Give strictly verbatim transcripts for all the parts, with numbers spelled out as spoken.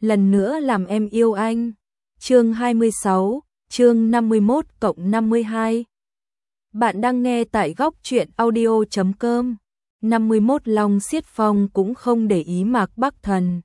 lần nữa làm em yêu anh. Chương hai mươi sáu, chương năm mươi mốt cộng năm mươi hai. Bạn đang nghe tại góc truyện audio chấm com. năm mươi mốt Long Xiết Phong cũng không để ý Mạc Bắc Thần.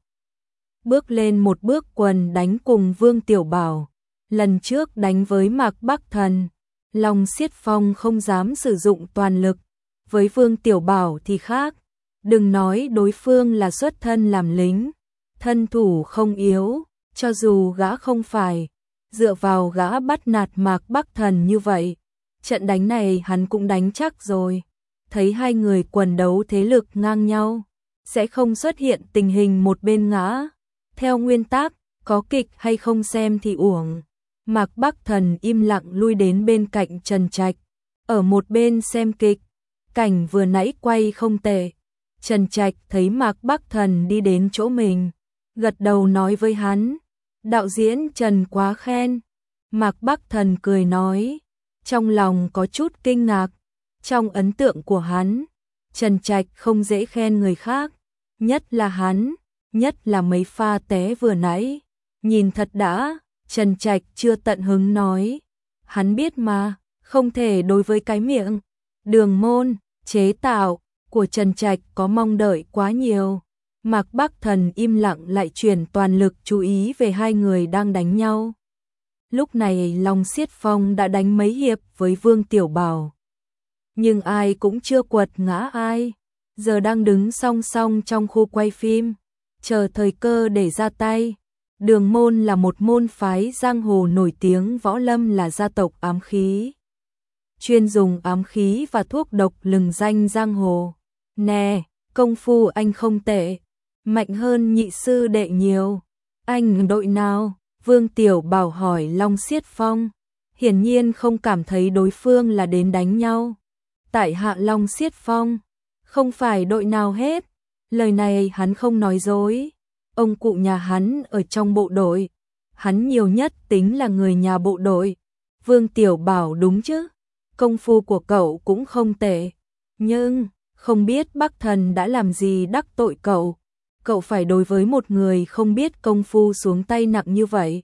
Bước lên một bước quần đánh cùng Vương Tiểu Bảo. Lần trước đánh với Mạc Bắc Thần, Long Xiết Phong không dám sử dụng toàn lực. Với Vương Tiểu Bảo thì khác. Đừng nói đối phương là xuất thân làm lính, thân thủ không yếu, cho dù gã không phải dựa vào gã bắt nạt Mạc Bắc Thần như vậy, trận đánh này hắn cũng đánh chắc rồi. Thấy hai người quần đấu thế lực ngang nhau, sẽ không xuất hiện tình hình một bên ngã. Theo nguyên tắc, có kịch hay không xem thì uổng. Mạc Bắc Thần im lặng lui đến bên cạnh Trần Trạch, ở một bên xem kịch. Cảnh vừa nãy quay không tệ. Trần Trạch thấy Mạc Bắc Thần đi đến chỗ mình, gật đầu nói với hắn, đạo diễn Trần quá khen. Mạc Bắc Thần cười nói, trong lòng có chút kinh ngạc. Trong ấn tượng của hắn, Trần Trạch không dễ khen người khác, nhất là hắn, nhất là mấy pha té vừa nãy. Nhìn thật đã, Trần Trạch chưa tận hứng nói, hắn biết mà, không thể đối với cái miệng, đường môn, chế tạo của Trần Trạch có mong đợi quá nhiều. Mạc Bắc Thần im lặng lại chuyển toàn lực chú ý về hai người đang đánh nhau. Lúc này Long Xiết Phong đã đánh mấy hiệp với Vương Tiểu Bảo, nhưng ai cũng chưa quật ngã ai. Giờ đang đứng song song trong khu quay phim, chờ thời cơ để ra tay. Đường môn là một môn phái giang hồ nổi tiếng, võ lâm là gia tộc ám khí, chuyên dùng ám khí và thuốc độc lừng danh giang hồ. Nè, công phu anh không tệ, mạnh hơn nhị sư đệ nhiều. Anh đội nào? Vương Tiểu Bảo hỏi Long Xiết Phong, hiển nhiên không cảm thấy đối phương là đến đánh nhau. Tại hạ Long Xiết Phong, không phải đội nào hết. Lời này hắn không nói dối. Ông cụ nhà hắn ở trong bộ đội, hắn nhiều nhất tính là người nhà bộ đội. Vương Tiểu Bảo đúng chứ, công phu của cậu cũng không tệ, nhưng không biết Bắc Thần đã làm gì đắc tội cậu. Cậu phải đối với một người không biết công phu xuống tay nặng như vậy.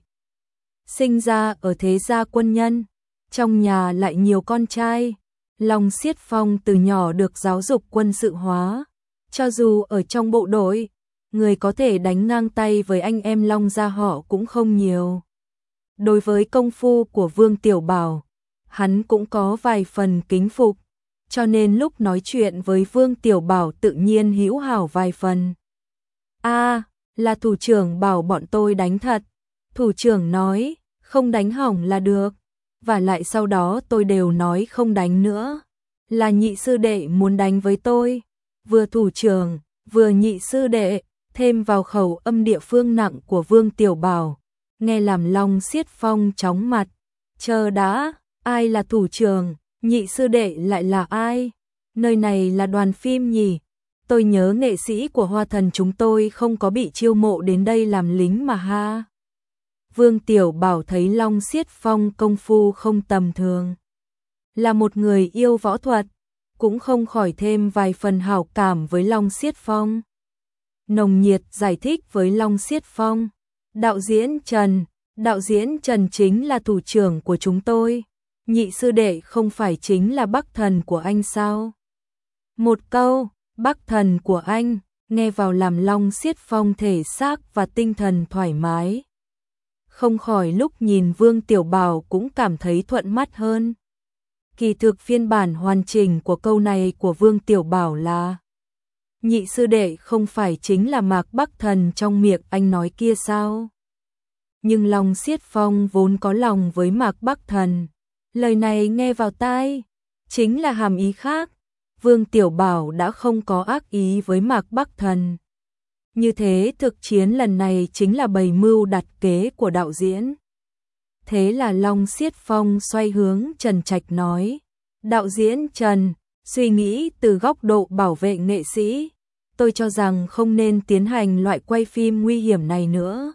Sinh ra ở thế gia quân nhân, trong nhà lại nhiều con trai. Long Xiết Phong từ nhỏ được giáo dục quân sự hóa, cho dù ở trong bộ đội, người có thể đánh ngang tay với anh em Long gia họ cũng không nhiều. Đối với công phu của Vương Tiểu Bảo, hắn cũng có vài phần kính phục, cho nên lúc nói chuyện với Vương Tiểu Bảo tự nhiên hữu hảo vài phần. A, à, là thủ trưởng bảo bọn tôi đánh thật. Thủ trưởng nói, không đánh hỏng là được. Và lại sau đó tôi đều nói không đánh nữa. Là nhị sư đệ muốn đánh với tôi. Vừa thủ trưởng, vừa nhị sư đệ, thêm vào khẩu âm địa phương nặng của Vương Tiểu Bảo, nghe làm Long Xiết Phong chóng mặt. Chờ đã, ai là thủ trưởng, nhị sư đệ lại là ai? Nơi này là đoàn phim nhỉ? Tôi nhớ nghệ sĩ của Hoa Thần chúng tôi không có bị chiêu mộ đến đây làm lính mà ha. Vương Tiểu Bảo thấy Long Xiết Phong công phu không tầm thường, là một người yêu võ thuật, cũng không khỏi thêm vài phần hảo cảm với Long Xiết Phong. Nồng nhiệt giải thích với Long Xiết Phong, đạo diễn Trần, đạo diễn Trần chính là thủ trưởng của chúng tôi. Nhị sư đệ không phải chính là Bắc Thần của anh sao? Một câu, Bắc Thần của anh, nghe vào làm Long Xiết Phong thể xác và tinh thần thoải mái. Không khỏi lúc nhìn Vương Tiểu Bảo cũng cảm thấy thuận mắt hơn. Kỳ thực phiên bản hoàn chỉnh của câu này của Vương Tiểu Bảo là, nhị sư đệ không phải chính là Mạc Bắc Thần trong miệng anh nói kia sao? Nhưng Long Xiết Phong vốn có lòng với Mạc Bắc Thần, lời này nghe vào tai, chính là hàm ý khác. Vương Tiểu Bảo đã không có ác ý với Mạc Bắc Thần. Như thế thực chiến lần này chính là bày mưu đặt kế của đạo diễn. Thế là Long Xiết Phong xoay hướng Trần Trạch nói, đạo diễn Trần, suy nghĩ từ góc độ bảo vệ nghệ sĩ, tôi cho rằng không nên tiến hành loại quay phim nguy hiểm này nữa.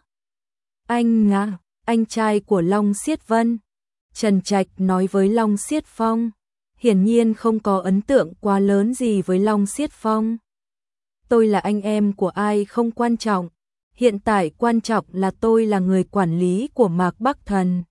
Anh ngã, anh trai của Long Xiết Vân. Trần Trạch nói với Long Xiết Phong, hiển nhiên không có ấn tượng quá lớn gì với Long Xiết Phong. Tôi là anh em của ai không quan trọng, Hiện tại quan trọng là tôi là người quản lý của Mạc Bắc Thần.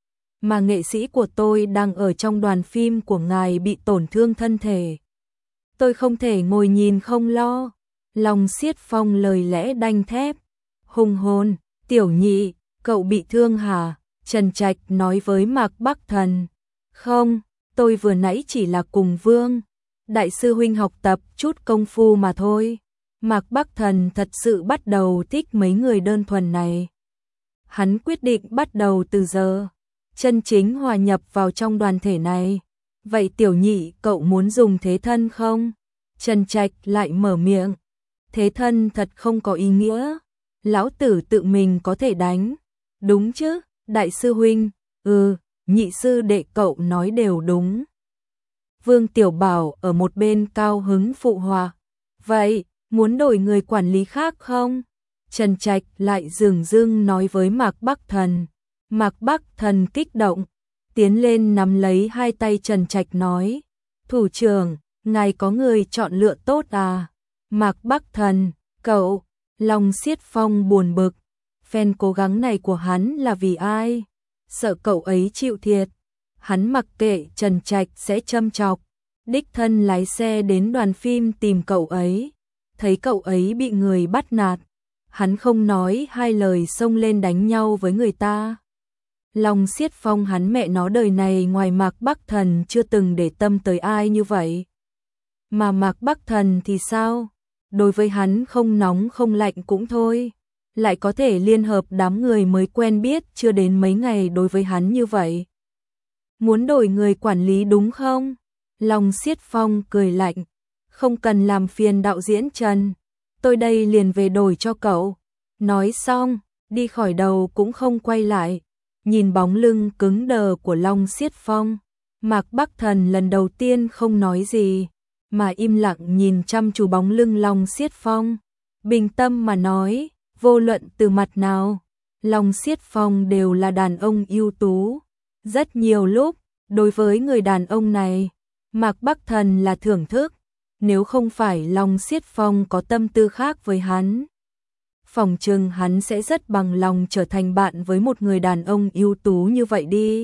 Mà nghệ sĩ của tôi đang ở trong đoàn phim của ngài bị tổn thương thân thể. Tôi không thể ngồi nhìn không lo. Long Xiết Phong lời lẽ đanh thép. Hùng hồn, Tiểu Nhị, cậu bị thương hả? Trần Trạch nói với Mạc Bắc Thần. Không, tôi vừa nãy chỉ là cùng Vương đại sư huynh học tập chút công phu mà thôi. Mạc Bắc Thần thật sự bắt đầu thích mấy người đơn thuần này. Hắn quyết định bắt đầu từ giờ chân chính hòa nhập vào trong đoàn thể này. Vậy Tiểu Nhị, cậu muốn dùng thế thân không? Trần Trạch lại mở miệng. Thế thân thật không có ý nghĩa. Lão tử tự mình có thể đánh. Đúng chứ, đại sư huynh? Ừ, nhị sư đệ cậu nói đều đúng. Vương Tiểu Bảo ở một bên cao hứng phụ họa. Vậy, muốn đổi người quản lý khác không? Trần Trạch lại dửng dưng nói với Mạc Bắc Thần. Mạc Bắc Thần kích động, tiến lên nắm lấy hai tay Trần Trạch nói. Thủ trưởng, ngài có người chọn lựa tốt à? Mạc Bắc Thần, cậu, Long Xiết Phong buồn bực. Phen cố gắng này của hắn là vì ai? Sợ cậu ấy chịu thiệt. Hắn mặc kệ Trần Trạch sẽ châm chọc. Đích thân lái xe đến đoàn phim tìm cậu ấy. Thấy cậu ấy bị người bắt nạt. Hắn không nói hai lời xông lên đánh nhau với người ta. Long Xiết Phong hắn mẹ nó đời này ngoài Mạc Bắc Thần chưa từng để tâm tới ai như vậy. Mà Mạc Bắc Thần thì sao? Đối với hắn không nóng không lạnh cũng thôi. Lại có thể liên hợp đám người mới quen biết chưa đến mấy ngày đối với hắn như vậy. Muốn đổi người quản lý đúng không? Long Xiết Phong cười lạnh. Không cần làm phiền đạo diễn Trần. Tôi đây liền về đổi cho cậu. Nói xong, đi khỏi đầu cũng không quay lại. Nhìn bóng lưng cứng đờ của Long Xiết Phong, Mạc Bắc Thần lần đầu tiên không nói gì, mà im lặng nhìn chăm chú bóng lưng Long Xiết Phong. Bình tâm mà nói, vô luận từ mặt nào, Long Xiết Phong đều là đàn ông ưu tú. Rất nhiều lúc, đối với người đàn ông này, Mạc Bắc Thần là thưởng thức. Nếu không phải Long Xiết Phong có tâm tư khác với hắn, phỏng chừng hắn sẽ rất bằng lòng trở thành bạn với một người đàn ông ưu tú như vậy đi.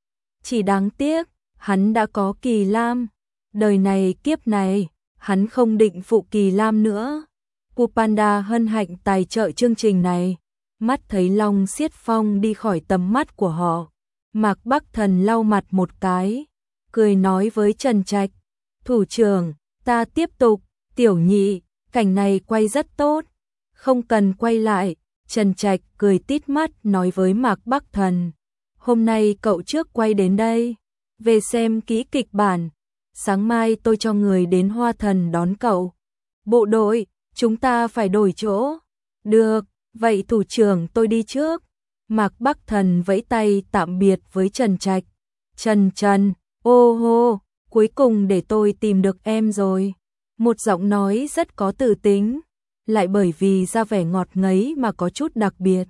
Chỉ đáng tiếc, hắn đã có Kỳ Lam. Đời này kiếp này, hắn không định phụ Kỳ Lam nữa. Pupanda hân hạnh tài trợ chương trình này. Mắt thấy Long Xiết Phong đi khỏi tầm mắt của họ, Mạc Bắc Thần lau mặt một cái, cười nói với Trần Trạch. Thủ trưởng, ta tiếp tục. Tiểu Nhị, cảnh này quay rất tốt. Không cần quay lại. Trần Trạch cười tít mắt nói với Mạc Bắc Thần. Hôm nay cậu trước quay đến đây. Về xem kỹ kịch bản. Sáng mai tôi cho người đến Hoa Thần đón cậu. Bộ đội, chúng ta phải đổi chỗ. Được, vậy thủ trưởng tôi đi trước. Mạc Bắc Thần vẫy tay tạm biệt với Trần Trạch. Trần Trần, ô hô, cuối cùng để tôi tìm được em rồi. Một giọng nói rất có tự tính, lại bởi vì ra vẻ ngọt ngấy mà có chút đặc biệt.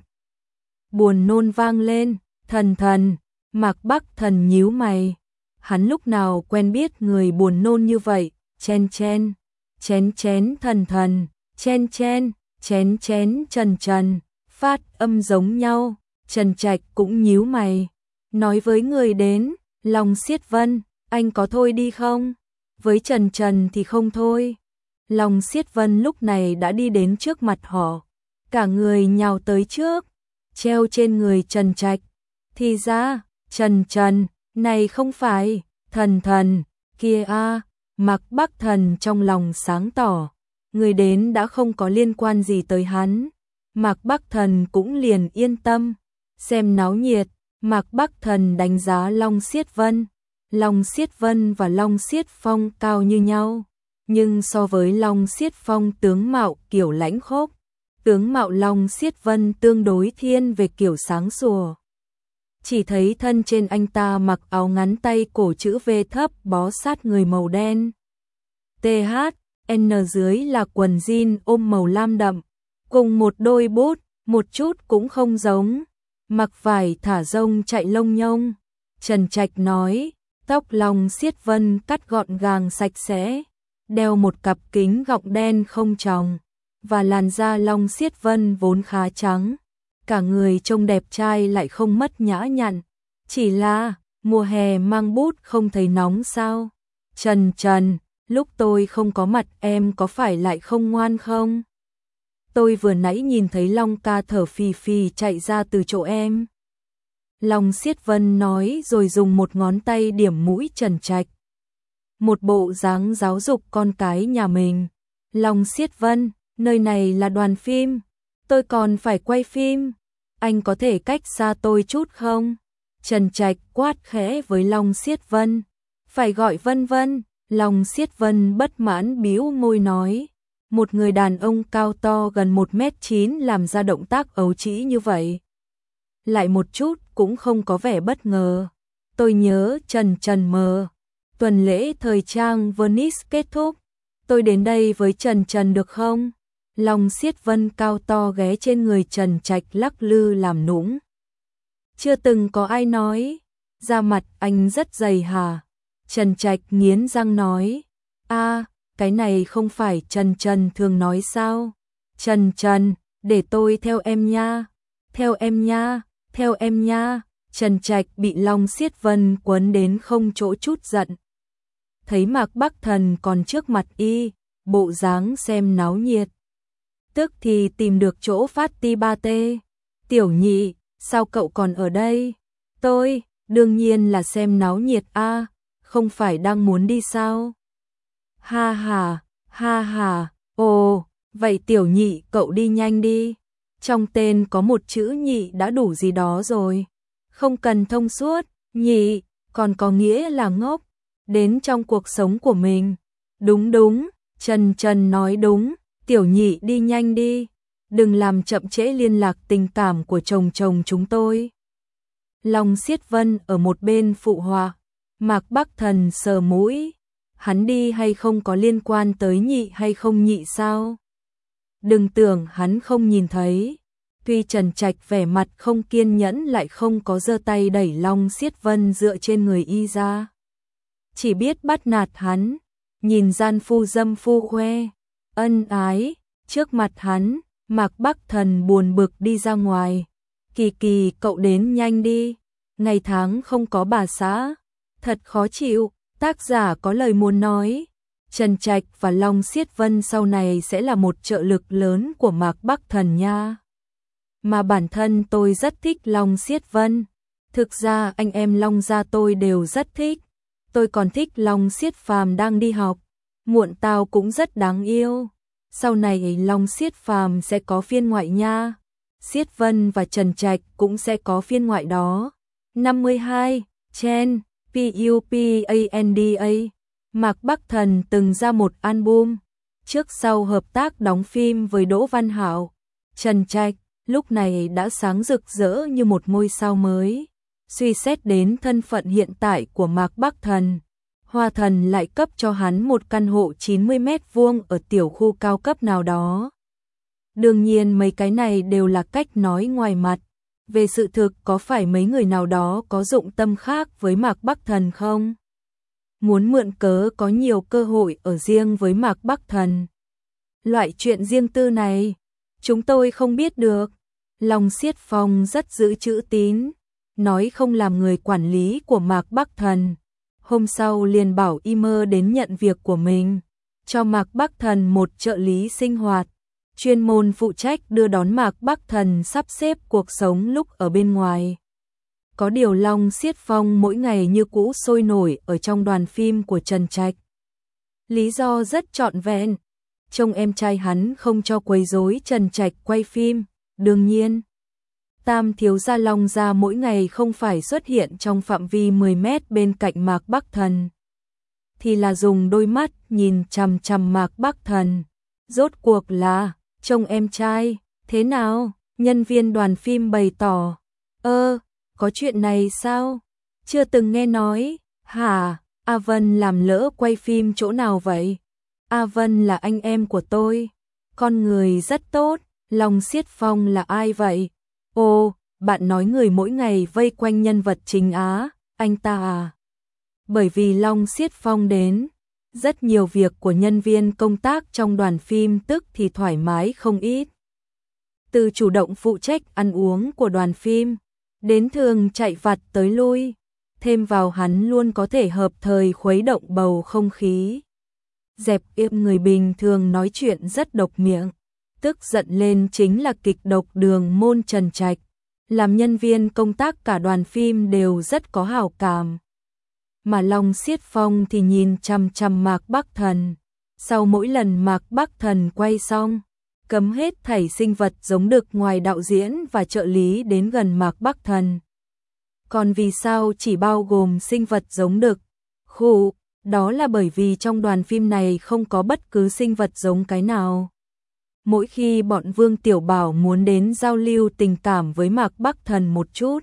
Buồn nôn vang lên. Thần Thần, Mạc Bắc Thần nhíu mày. Hắn lúc nào quen biết người buồn nôn như vậy. Chen chen, chén chén Thần Thần, chen chen, chén chén Trần Trần, phát âm giống nhau. Trần Trạch cũng nhíu mày, nói với người đến. Long Xiết Vân, anh có thôi đi không? Với Trần Trần thì không thôi. Long Xiết Vân lúc này đã đi đến trước mặt họ, cả người nhào tới trước, treo trên người Trần Trạch. Thì ra, Trần Trần, này không phải Thần Thần kia a. Mạc Bắc Thần trong lòng sáng tỏ, người đến đã không có liên quan gì tới hắn. Mạc Bắc Thần cũng liền yên tâm. Xem náo nhiệt, Mạc Bắc Thần đánh giá Long Xiết Vân. Long Xiết Vân và Long Xiết Phong cao như nhau, nhưng so với Long Xiết Phong tướng mạo kiểu lãnh khốc, tướng mạo Long Xiết Vân tương đối thiên về kiểu sáng sủa. Chỉ thấy thân trên anh ta mặc áo ngắn tay cổ chữ V thấp bó sát người màu đen. tê hát en dưới là quần jean ôm màu lam đậm, cùng một đôi bút, một chút cũng không giống. Mặc vải thả rông chạy lông nhông. Trần Trạch nói, tóc Long Xiết Vân cắt gọn gàng sạch sẽ, đeo một cặp kính gọng đen không tròng, và làn da Long Xiết Vân vốn khá trắng. Cả người trông đẹp trai lại không mất nhã nhặn. Chỉ là, mùa hè mang bút không thấy nóng sao? Trần Trần, lúc tôi không có mặt em có phải lại không ngoan không? Tôi vừa nãy nhìn thấy Long ca thở phì phì chạy ra từ chỗ em. Long Xiết Vân nói rồi dùng một ngón tay điểm mũi Trần Trạch. Một bộ dáng giáo dục con cái nhà mình. Long Xiết Vân, nơi này là đoàn phim. Tôi còn phải quay phim. Anh có thể cách xa tôi chút không? Trần Trạch quát khẽ với Long Xiết Vân. Phải gọi Vân Vân. Long Xiết Vân bất mãn bĩu môi nói. Một người đàn ông cao to gần một mét chín làm ra động tác ấu trĩ như vậy. Lại một chút cũng không có vẻ bất ngờ. Tôi nhớ Trần Trần mờ. Tuần lễ thời trang Venice kết thúc. Tôi đến đây với Trần Trần được không? Long Xiết Vân cao to ghé trên người Trần Trạch lắc lư làm nũng. Chưa từng có ai nói. Da mặt anh rất dày hả? Trần Trạch nghiến răng nói. A, cái này không phải Trần Trần thường nói sao? Trần Trần, để tôi theo em nha. Theo em nha, theo em nha. Trần Trạch bị Long Xiết Vân quấn đến không chỗ chút giận. Thấy Mạc Bắc Thần còn trước mặt y, bộ dáng xem náo nhiệt. Tức thì tìm được chỗ phát ti ba tê. Tiểu Nhị, sao cậu còn ở đây? Tôi, đương nhiên là xem náo nhiệt a, không phải đang muốn đi sao? Ha ha, ha ha, ồ, vậy Tiểu Nhị cậu đi nhanh đi. Trong tên có một chữ nhị đã đủ gì đó rồi. Không cần thông suốt, nhị, còn có nghĩa là ngốc. Đến trong cuộc sống của mình. Đúng đúng, Trần Trần nói đúng, Tiểu Nhị đi nhanh đi. Đừng làm chậm trễ liên lạc tình cảm của chồng chồng chúng tôi. Long Xiết Vân ở một bên phụ họa. Mạc Bắc Thần sờ mũi. Hắn đi hay không có liên quan tới nhị hay không nhị sao? Đừng tưởng hắn không nhìn thấy. Tuy Trần Trạch vẻ mặt không kiên nhẫn lại không có giơ tay đẩy Long Xiết Vân dựa trên người y ra. Chỉ biết bắt nạt hắn, nhìn gian phu dâm phu khoe, ân ái, trước mặt hắn, Mạc Bắc Thần buồn bực đi ra ngoài. Kỳ Kỳ cậu đến nhanh đi, ngày tháng không có bà xã, thật khó chịu, tác giả có lời muốn nói. Trần Trạch và Long Xiết Vân sau này sẽ là một trợ lực lớn của Mạc Bắc Thần nha. Mà bản thân tôi rất thích Long Xiết Vân, thực ra anh em Long gia tôi đều rất thích. Tôi còn thích Long Xiết Phàm đang đi học, muộn tao cũng rất đáng yêu. Sau này Long Xiết Phàm sẽ có phiên ngoại nha. Xiết Vân và Trần Trạch cũng sẽ có phiên ngoại đó. năm mươi hai, Chen, Pupanda. Mạc Bắc Thần từng ra một album, trước sau hợp tác đóng phim với Đỗ Văn Hạo. Trần Trạch lúc này đã sáng rực rỡ như một ngôi sao mới. Suy xét đến thân phận hiện tại của Mạc Bắc Thần, Hoa Thần lại cấp cho hắn một căn hộ chín mươi mét vuông ở tiểu khu cao cấp nào đó. Đương nhiên mấy cái này đều là cách nói ngoài mặt. Về sự thực có phải mấy người nào đó có dụng tâm khác với Mạc Bắc Thần không? Muốn mượn cớ có nhiều cơ hội ở riêng với Mạc Bắc Thần. Loại chuyện riêng tư này, chúng tôi không biết được. Long Xiết Phong rất giữ chữ tín, nói không làm người quản lý của Mạc Bắc Thần. Hôm sau liền bảo email đến nhận việc của mình, cho Mạc Bắc Thần một trợ lý sinh hoạt, chuyên môn phụ trách đưa đón Mạc Bắc Thần sắp xếp cuộc sống lúc ở bên ngoài. Có điều Long Xiết Phong mỗi ngày như cũ sôi nổi ở trong đoàn phim của Trần Trạch. Lý do rất trọn vẹn, trông em trai hắn không cho quấy rối Trần Trạch quay phim, đương nhiên. Tam thiếu gia Long gia mỗi ngày không phải xuất hiện trong phạm vi mười mét bên cạnh Mạc Bắc Thần, thì là dùng đôi mắt nhìn chằm chằm Mạc Bắc Thần. Rốt cuộc là, trông em trai, thế nào? Nhân viên đoàn phim bày tỏ. Ơ, có chuyện này sao? Chưa từng nghe nói. Hả? A Vân làm lỡ quay phim chỗ nào vậy? A Vân là anh em của tôi. Con người rất tốt. Long Xiết Phong là ai vậy? Ồ, bạn nói người mỗi ngày vây quanh nhân vật chính á, anh ta à? Bởi vì Long Xiết Phong đến, Rất nhiều việc của nhân viên công tác trong đoàn phim tức thì thoải mái không ít. Từ chủ động phụ trách ăn uống của đoàn phim, đến thường chạy vặt tới lui, thêm vào hắn luôn có thể hợp thời khuấy động bầu không khí. Dẹp yêm người bình thường nói chuyện rất độc miệng, tức giận lên chính là kịch độc đường môn Trần Trạch, làm nhân viên công tác cả đoàn phim đều rất có hảo cảm. Mà Long Xiết Phong thì nhìn chằm chằm Mạc Bắc Thần, sau mỗi lần Mạc Bắc Thần quay xong, cấm hết thảy sinh vật giống đực ngoài đạo diễn và trợ lý đến gần Mạc Bắc Thần. Còn vì sao chỉ bao gồm sinh vật giống đực? Khụ, đó là bởi vì trong đoàn phim này không có bất cứ sinh vật giống cái nào. Mỗi khi bọn Vương Tiểu Bảo muốn đến giao lưu tình cảm với Mạc Bắc Thần một chút,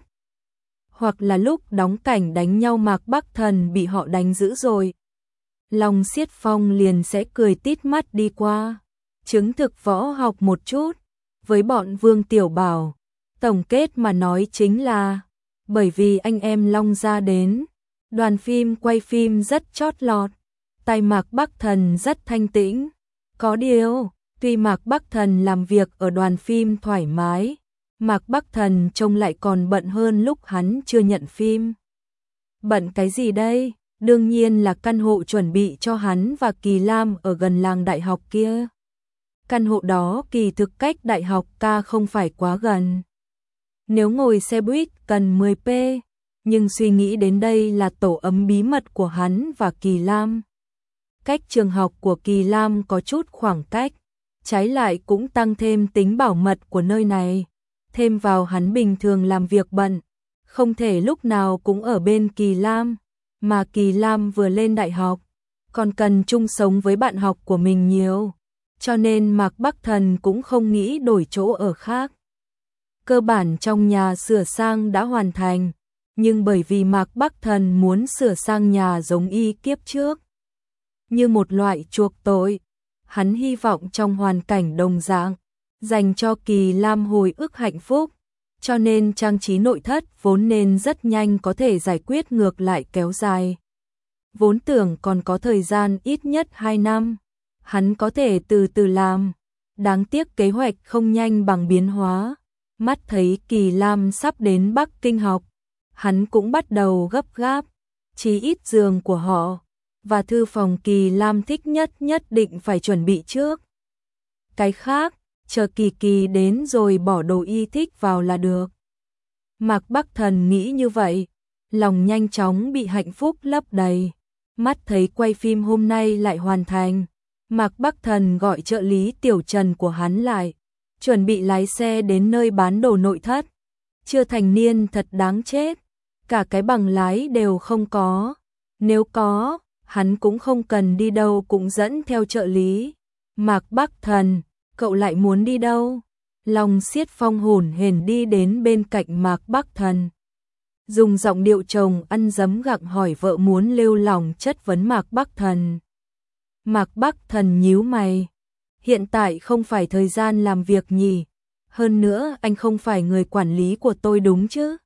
hoặc là lúc đóng cảnh đánh nhau Mạc Bắc Thần bị họ đánh dữ rồi, Long Xiết Phong liền sẽ cười tít mắt đi qua, chứng thực võ học một chút với bọn Vương Tiểu Bảo. Tổng kết mà nói chính là, bởi vì anh em Long gia đến, đoàn phim quay phim rất chót lọt, tay Mạc Bắc Thần rất thanh tĩnh. Có điều, tuy Mạc Bắc Thần làm việc ở đoàn phim thoải mái, Mạc Bắc Thần trông lại còn bận hơn lúc hắn chưa nhận phim. Bận cái gì đây? Đương nhiên là căn hộ chuẩn bị cho hắn và Kỳ Lam ở gần làng đại học kia. Căn hộ đó kỳ thực cách đại học ca không phải quá gần. Nếu ngồi xe buýt cần mười phút, nhưng suy nghĩ đến đây là tổ ấm bí mật của hắn và Kỳ Lam. Cách trường học của Kỳ Lam có chút khoảng cách, trái lại cũng tăng thêm tính bảo mật của nơi này. Thêm vào hắn bình thường làm việc bận, không thể lúc nào cũng ở bên Kỳ Lam, mà Kỳ Lam vừa lên đại học, còn cần chung sống với bạn học của mình nhiều, cho nên Mạc Bắc Thần cũng không nghĩ đổi chỗ ở khác. Cơ bản trong nhà sửa sang đã hoàn thành, nhưng bởi vì Mạc Bắc Thần muốn sửa sang nhà giống y kiếp trước, như một loại chuộc tội, hắn hy vọng trong hoàn cảnh đồng dạng, dành cho Kỳ Lam hồi ức hạnh phúc, cho nên trang trí nội thất vốn nên rất nhanh có thể giải quyết, ngược lại kéo dài. Vốn tưởng còn có thời gian ít nhất hai năm, hắn có thể từ từ làm, đáng tiếc kế hoạch không nhanh bằng biến hóa. Mắt thấy Kỳ Lam sắp đến Bắc Kinh học, hắn cũng bắt đầu gấp gáp, chí ít giường của họ và thư phòng Kỳ Lam thích nhất nhất định phải chuẩn bị trước. Cái khác, chờ Kỳ Kỳ đến rồi bỏ đồ y thích vào là được. Mạc Bắc Thần nghĩ như vậy, lòng nhanh chóng bị hạnh phúc lấp đầy. Mắt thấy quay phim hôm nay lại hoàn thành, Mạc Bắc Thần gọi trợ lý Tiểu Trần của hắn lại, chuẩn bị lái xe đến nơi bán đồ nội thất. Chưa thành niên thật đáng chết, cả cái bằng lái đều không có. Nếu có, hắn cũng không cần đi đâu cũng dẫn theo trợ lý. Mạc Bắc Thần, cậu lại muốn đi đâu? Long Xiết Phong hổn hển đi đến bên cạnh Mạc Bắc Thần, dùng giọng điệu chồng ăn dấm gặng hỏi vợ, muốn lêu lỏng chất vấn Mạc Bắc Thần. Mạc Bắc Thần nhíu mày, hiện tại không phải thời gian làm việc nhỉ? Hơn nữa anh không phải người quản lý của tôi đúng chứ?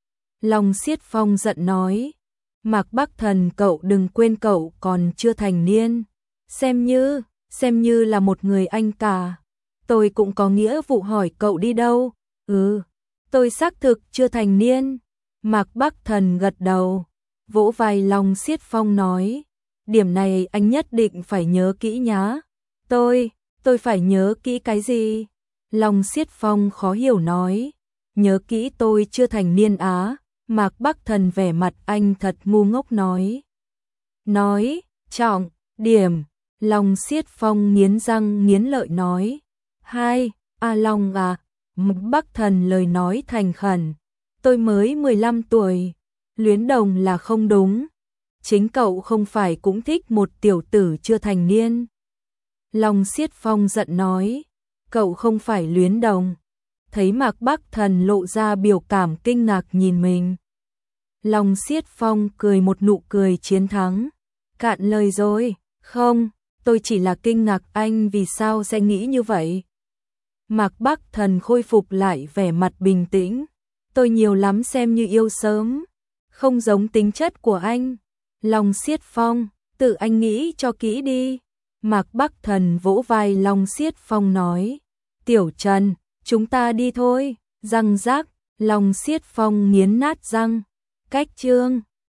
Long Xiết Phong giận nói, Mạc Bắc Thần, cậu đừng quên cậu còn chưa thành niên, xem như, xem như là một người anh cả. Tôi cũng có nghĩa vụ hỏi cậu đi đâu. Ừ, tôi xác thực chưa thành niên. Mạc Bắc Thần gật đầu, vỗ vai Long Xiết Phong nói, điểm này anh nhất định phải nhớ kỹ nhá. Tôi, tôi phải nhớ kỹ cái gì? Long Xiết Phong khó hiểu nói, nhớ kỹ tôi chưa thành niên á. Mạc Bắc Thần vẻ mặt anh thật ngu ngốc nói. Nói, trọng, điểm. Long Xiết Phong nghiến răng nghiến lợi nói, hai, A Long à, Mạc Bắc Thần lời nói thành khẩn, tôi mới mười lăm tuổi, luyến đồng là không đúng, chính cậu không phải cũng thích một tiểu tử chưa thành niên. Long Xiết Phong giận nói, cậu không phải luyến đồng. Thấy Mạc Bắc Thần lộ ra biểu cảm kinh ngạc nhìn mình, Long Xiết Phong cười một nụ cười chiến thắng, cạn lời rồi, không, tôi chỉ là kinh ngạc anh vì sao sẽ nghĩ như vậy. Mạc Bắc Thần khôi phục lại vẻ mặt bình tĩnh, tôi nhiều lắm xem như yêu sớm, không giống tính chất của anh. Long Xiết Phong, tự anh nghĩ cho kỹ đi. Mạc Bắc Thần vỗ vai Long Xiết Phong nói. Tiểu Trần, chúng ta đi thôi. Răng rác, Long Xiết Phong nghiến nát răng. Cách chương